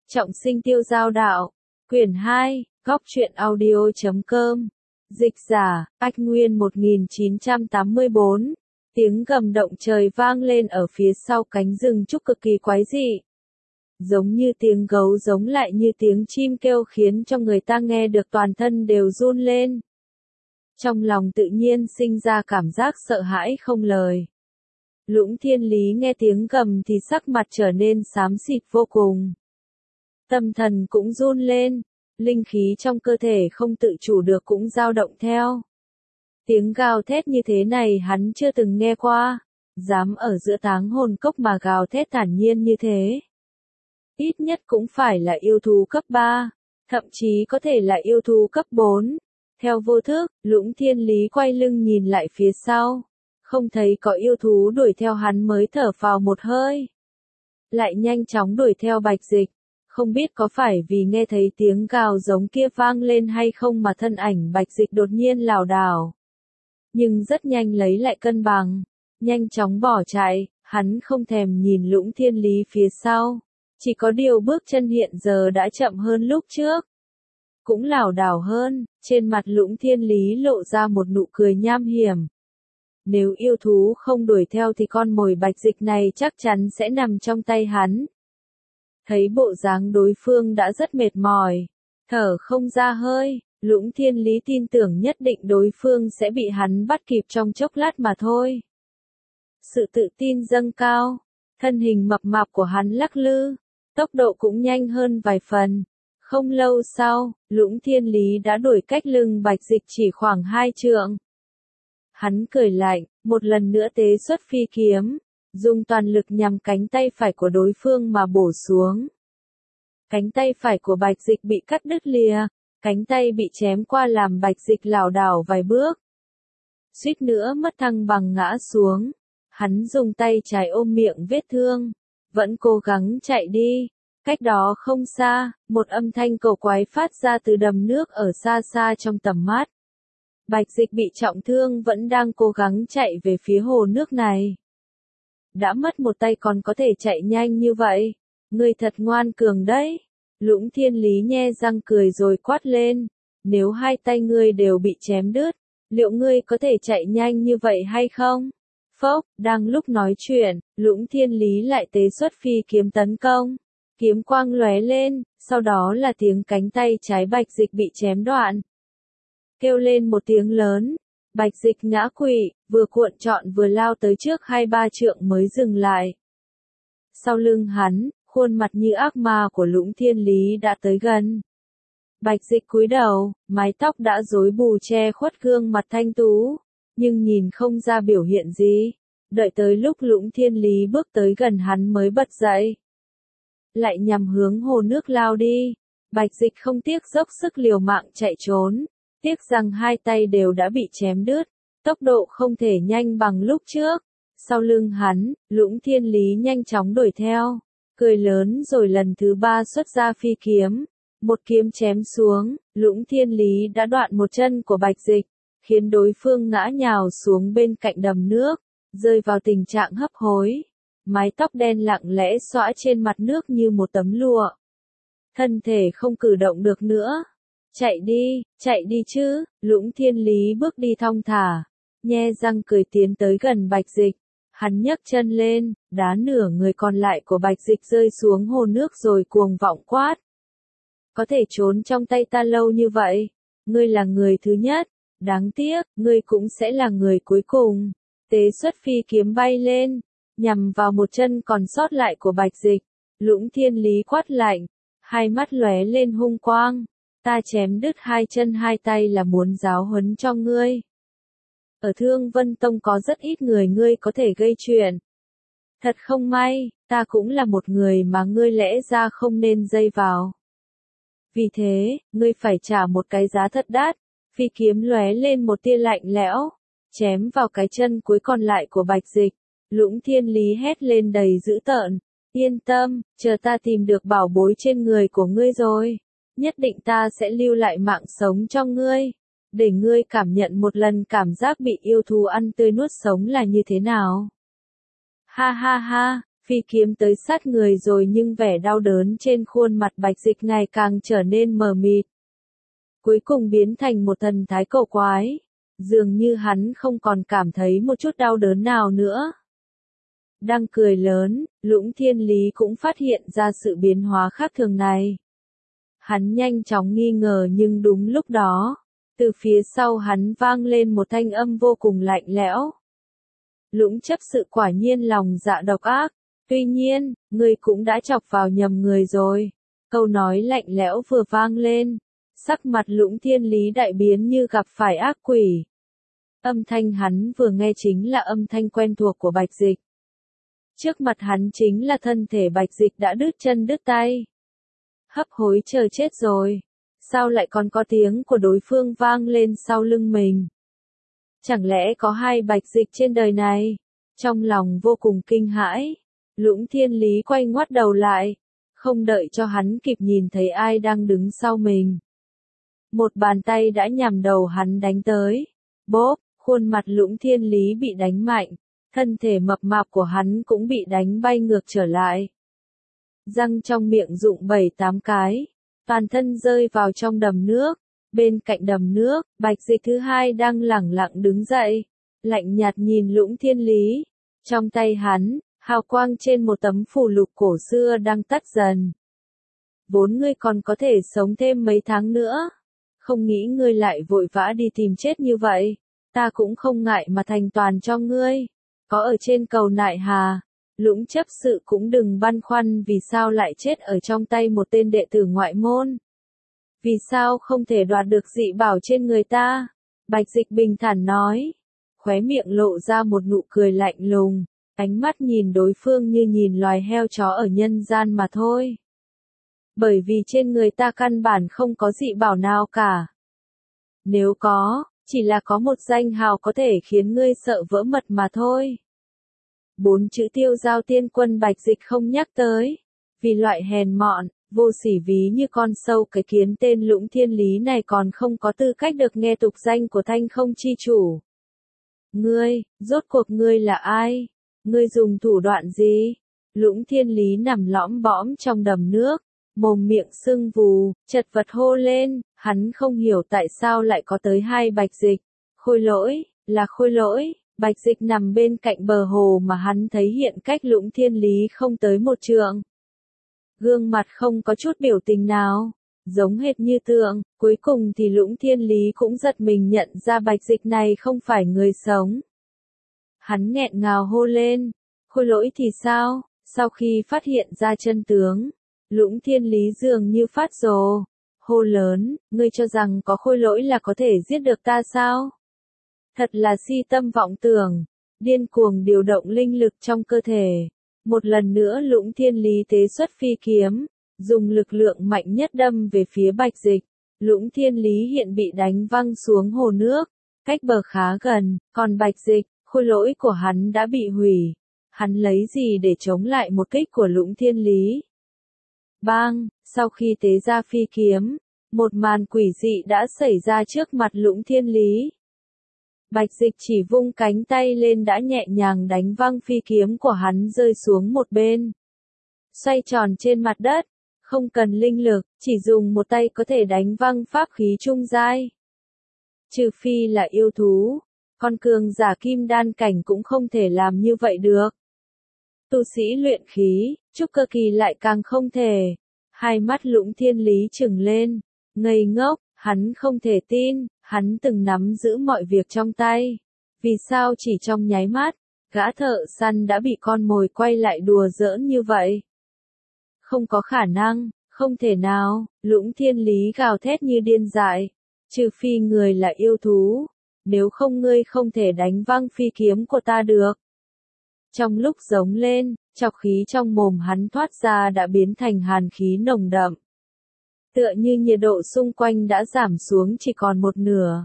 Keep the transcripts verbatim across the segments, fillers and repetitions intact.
Trọng sinh tiêu giao đạo. Quyển hai, góc truyện audio chấm com. Dịch giả, Ách Nguyên một nghìn chín trăm tám mươi bốn. Tiếng gầm động trời vang lên ở phía sau cánh rừng trúc cực kỳ quái dị. Giống như tiếng gấu giống lại như tiếng chim kêu khiến cho người ta nghe được toàn thân đều run lên. Trong lòng tự nhiên sinh ra cảm giác sợ hãi không lời. Lũng Thiên Lý nghe tiếng gầm thì sắc mặt trở nên xám xịt vô cùng. Tâm thần cũng run lên, linh khí trong cơ thể không tự chủ được cũng dao động theo. Tiếng gào thét như thế này hắn chưa từng nghe qua, dám ở giữa táng hồn cốc mà gào thét thản nhiên như thế. Ít nhất cũng phải là yêu thú cấp ba, thậm chí có thể là yêu thú cấp bốn. Theo vô thức, Lũng Thiên Lý quay lưng nhìn lại phía sau, không thấy có yêu thú đuổi theo hắn mới thở phào một hơi. Lại nhanh chóng đuổi theo Bạch Dịch, không biết có phải vì nghe thấy tiếng gào giống kia vang lên hay không mà thân ảnh Bạch Dịch đột nhiên lảo đảo. Nhưng rất nhanh lấy lại cân bằng, nhanh chóng bỏ chạy, hắn không thèm nhìn Lũng Thiên Lý phía sau, chỉ có điều bước chân hiện giờ đã chậm hơn lúc trước. Cũng lảo đảo hơn, trên mặt Lũng Thiên Lý lộ ra một nụ cười nham hiểm. Nếu yêu thú không đuổi theo thì con mồi Bạch Dịch này chắc chắn sẽ nằm trong tay hắn. Thấy bộ dáng đối phương đã rất mệt mỏi, thở không ra hơi, Lũng Thiên Lý tin tưởng nhất định đối phương sẽ bị hắn bắt kịp trong chốc lát mà thôi. Sự tự tin dâng cao, thân hình mập mạp của hắn lắc lư, tốc độ cũng nhanh hơn vài phần. Không lâu sau, Lũng Thiên Lý đã đuổi cách lưng Bạch Dịch chỉ khoảng hai trượng. Hắn cười lạnh, một lần nữa tế xuất phi kiếm, dùng toàn lực nhằm cánh tay phải của đối phương mà bổ xuống. Cánh tay phải của Bạch Dịch bị cắt đứt lìa, cánh tay bị chém qua làm Bạch Dịch lảo đảo vài bước. Suýt nữa mất thăng bằng ngã xuống. Hắn dùng tay trái ôm miệng vết thương, vẫn cố gắng chạy đi. Cách đó không xa, một âm thanh cầu quái phát ra từ đầm nước ở xa xa trong tầm mắt. Bạch Dịch bị trọng thương vẫn đang cố gắng chạy về phía hồ nước này. Đã mất một tay còn có thể chạy nhanh như vậy, ngươi thật ngoan cường đấy. Lũng Thiên Lý nhe răng cười rồi quát lên, nếu hai tay ngươi đều bị chém đứt, liệu ngươi có thể chạy nhanh như vậy hay không? Phốc, đang lúc nói chuyện, Lũng Thiên Lý lại tế xuất phi kiếm tấn công. Kiếm quang lóe lên, sau đó là tiếng cánh tay trái Bạch Dịch bị chém đoạn. Kêu lên một tiếng lớn, Bạch Dịch ngã quỵ, vừa cuộn trọn vừa lao tới trước hai ba trượng mới dừng lại. Sau lưng hắn, khuôn mặt như ác ma của Lũng Thiên Lý đã tới gần. Bạch Dịch cúi đầu, mái tóc đã rối bù che khuất gương mặt thanh tú, nhưng nhìn không ra biểu hiện gì. Đợi tới lúc Lũng Thiên Lý bước tới gần hắn mới bật dậy. Lại nhằm hướng hồ nước lao đi. Bạch Dịch không tiếc dốc sức liều mạng chạy trốn, tiếc rằng hai tay đều đã bị chém đứt, tốc độ không thể nhanh bằng lúc trước. Sau lưng hắn, Lũng Thiên Lý nhanh chóng đuổi theo, cười lớn rồi lần thứ ba xuất ra phi kiếm, một kiếm chém xuống, Lũng Thiên Lý đã đoạn một chân của Bạch Dịch, khiến đối phương ngã nhào xuống bên cạnh đầm nước, rơi vào tình trạng hấp hối. Mái tóc đen lặng lẽ xõa trên mặt nước như một tấm lụa. Thân thể không cử động được nữa. Chạy đi, chạy đi chứ, Lũng Thiên Lý bước đi thong thả, nhe răng cười tiến tới gần Bạch Dịch. Hắn nhấc chân lên, đá nửa người còn lại của Bạch Dịch rơi xuống hồ nước rồi cuồng vọng quát. Có thể trốn trong tay ta lâu như vậy, ngươi là người thứ nhất, đáng tiếc, ngươi cũng sẽ là người cuối cùng. Tế xuất phi kiếm bay lên, nhằm vào một chân còn sót lại của Bạch Dịch. Lũng Thiên Lý quát lạnh, hai mắt lóe lên hung quang, ta chém đứt hai chân hai tay là muốn giáo huấn cho ngươi. Ở Thương Vân Tông có rất ít người ngươi có thể gây chuyện. Thật không may, ta cũng là một người mà ngươi lẽ ra không nên dây vào. Vì thế, ngươi phải trả một cái giá thật đắt. Phi kiếm lóe lên một tia lạnh lẽo, chém vào cái chân cuối còn lại của Bạch Dịch. Lũng Thiên Lý hét lên đầy dữ tợn, yên tâm, chờ ta tìm được bảo bối trên người của ngươi rồi, nhất định ta sẽ lưu lại mạng sống cho ngươi, để ngươi cảm nhận một lần cảm giác bị yêu thú ăn tươi nuốt sống là như thế nào. Ha ha ha, Phi kiếm tới sát người rồi nhưng vẻ đau đớn trên khuôn mặt Bạch Dịch ngày càng trở nên mờ mịt. Cuối cùng biến thành một thần thái cổ quái. Dường như hắn không còn cảm thấy một chút đau đớn nào nữa. Đang cười lớn, Lũng Thiên Lý cũng phát hiện ra sự biến hóa khác thường này. Hắn nhanh chóng nghi ngờ nhưng đúng lúc đó, từ phía sau hắn vang lên một thanh âm vô cùng lạnh lẽo. Lũng chấp sự quả nhiên lòng dạ độc ác, tuy nhiên, ngươi cũng đã chọc vào nhầm người rồi. Câu nói lạnh lẽo vừa vang lên, sắc mặt Lũng Thiên Lý đại biến như gặp phải ác quỷ. Âm thanh hắn vừa nghe chính là âm thanh quen thuộc của Bạch Dịch. Trước mặt hắn chính là thân thể Bạch Dịch đã đứt chân đứt tay. Hấp hối chờ chết rồi. Sao lại còn có tiếng của đối phương vang lên sau lưng mình? Chẳng lẽ có hai Bạch Dịch trên đời này? Trong lòng vô cùng kinh hãi, Lũng Thiên Lý quay ngoắt đầu lại, không đợi cho hắn kịp nhìn thấy ai đang đứng sau mình. Một bàn tay đã nhằm đầu hắn đánh tới. Bốp, khuôn mặt Lũng Thiên Lý bị đánh mạnh, thân thể mập mạp của hắn cũng bị đánh bay ngược trở lại. Răng trong miệng rụng bảy tám cái, toàn thân rơi vào trong đầm nước. Bên cạnh đầm nước, Bạch Dịch thứ hai đang lẳng lặng đứng dậy, lạnh nhạt nhìn Lũng Thiên Lý. Trong tay hắn, hào quang trên một tấm phù lục cổ xưa đang tắt dần. Vốn ngươi còn có thể sống thêm mấy tháng nữa, không nghĩ ngươi lại vội vã đi tìm chết như vậy, ta cũng không ngại mà thành toàn cho ngươi. Có ở trên cầu Nại Hà, Lũng chấp sự cũng đừng băn khoăn vì sao lại chết ở trong tay một tên đệ tử ngoại môn. Vì sao không thể đoạt được dị bảo trên người ta? Bạch Dịch bình thản nói, khóe miệng lộ ra một nụ cười lạnh lùng, ánh mắt nhìn đối phương như nhìn loài heo chó ở nhân gian mà thôi. Bởi vì trên người ta căn bản không có dị bảo nào cả. Nếu có, chỉ là có một danh hào có thể khiến ngươi sợ vỡ mật mà thôi. Bốn chữ Tiêu Giao Tiên Quân Bạch Dịch không nhắc tới, vì loại hèn mọn, vô sỉ ví như con sâu cái kiến tên Lũng Thiên Lý này còn không có tư cách được nghe tục danh của Thanh Không chi chủ. Ngươi, rốt cuộc ngươi là ai? Ngươi dùng thủ đoạn gì? Lũng Thiên Lý nằm lõm bõm trong đầm nước, mồm miệng sưng vù, chật vật hô lên, hắn không hiểu tại sao lại có tới hai Bạch Dịch. Khôi Lỗi, là Khôi Lỗi. Bạch Dịch nằm bên cạnh bờ hồ mà hắn thấy hiện cách Lũng Thiên Lý không tới một trượng. Gương mặt không có chút biểu tình nào, giống hệt như tượng, cuối cùng thì Lũng Thiên Lý cũng giật mình nhận ra Bạch Dịch này không phải người sống. Hắn nghẹn ngào hô lên, Khôi Lỗi thì sao? Sau khi phát hiện ra chân tướng, Lũng Thiên Lý dường như phát rồ, hô lớn, ngươi cho rằng có Khôi Lỗi là có thể giết được ta sao? Thật là si tâm vọng tưởng, điên cuồng điều động linh lực trong cơ thể. Một lần nữa Lũng Thiên Lý tế xuất phi kiếm, dùng lực lượng mạnh nhất đâm về phía Bạch Dịch. Lũng Thiên Lý hiện bị đánh văng xuống hồ nước, cách bờ khá gần, còn Bạch Dịch, khôi lỗi của hắn đã bị hủy. Hắn lấy gì để chống lại một kích của Lũng Thiên Lý? Bang, sau khi tế ra phi kiếm, một màn quỷ dị đã xảy ra trước mặt Lũng Thiên Lý. Bạch Dịch chỉ vung cánh tay lên đã nhẹ nhàng đánh văng phi kiếm của hắn rơi xuống một bên. Xoay tròn trên mặt đất, không cần linh lực, chỉ dùng một tay có thể đánh văng pháp khí trung giai. Trừ phi là yêu thú, con cường giả kim đan cảnh cũng không thể làm như vậy được. Tu sĩ luyện khí, trúc cơ kỳ lại càng không thể. Hai mắt Lũng Thiên Lý trừng lên, ngây ngốc, hắn không thể tin, hắn từng nắm giữ mọi việc trong tay. Vì sao chỉ trong nháy mắt, gã thợ săn đã bị con mồi quay lại đùa giỡn như vậy? Không có khả năng, không thể nào, Lũng Thiên Lý gào thét như điên dại. Trừ phi người là yêu thú, nếu không ngươi không thể đánh văng phi kiếm của ta được. Trong lúc giống lên, chọc khí trong mồm hắn thoát ra đã biến thành hàn khí nồng đậm. Tựa như nhiệt độ xung quanh đã giảm xuống chỉ còn một nửa.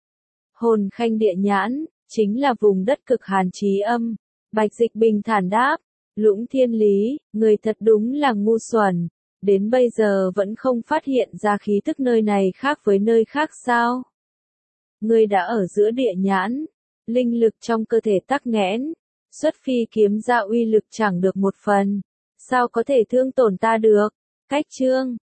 Hồn Khanh Địa Nhãn, chính là vùng đất cực hàn chí âm. Bạch Dịch bình thản đáp, Lũng Thiên Lý, người thật đúng là ngu xuẩn, đến bây giờ vẫn không phát hiện ra khí tức nơi này khác với nơi khác sao? Ngươi đã ở giữa địa nhãn, linh lực trong cơ thể tắc nghẽn, Xuất phi kiếm ra uy lực chẳng được một phần. Sao có thể thương tổn ta được? Cách chương